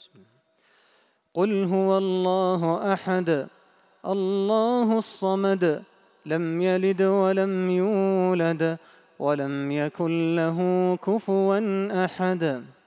قل هو الله أحد الله الصمد لم يلد ولم يولد ولم يكن له كفوا أحد.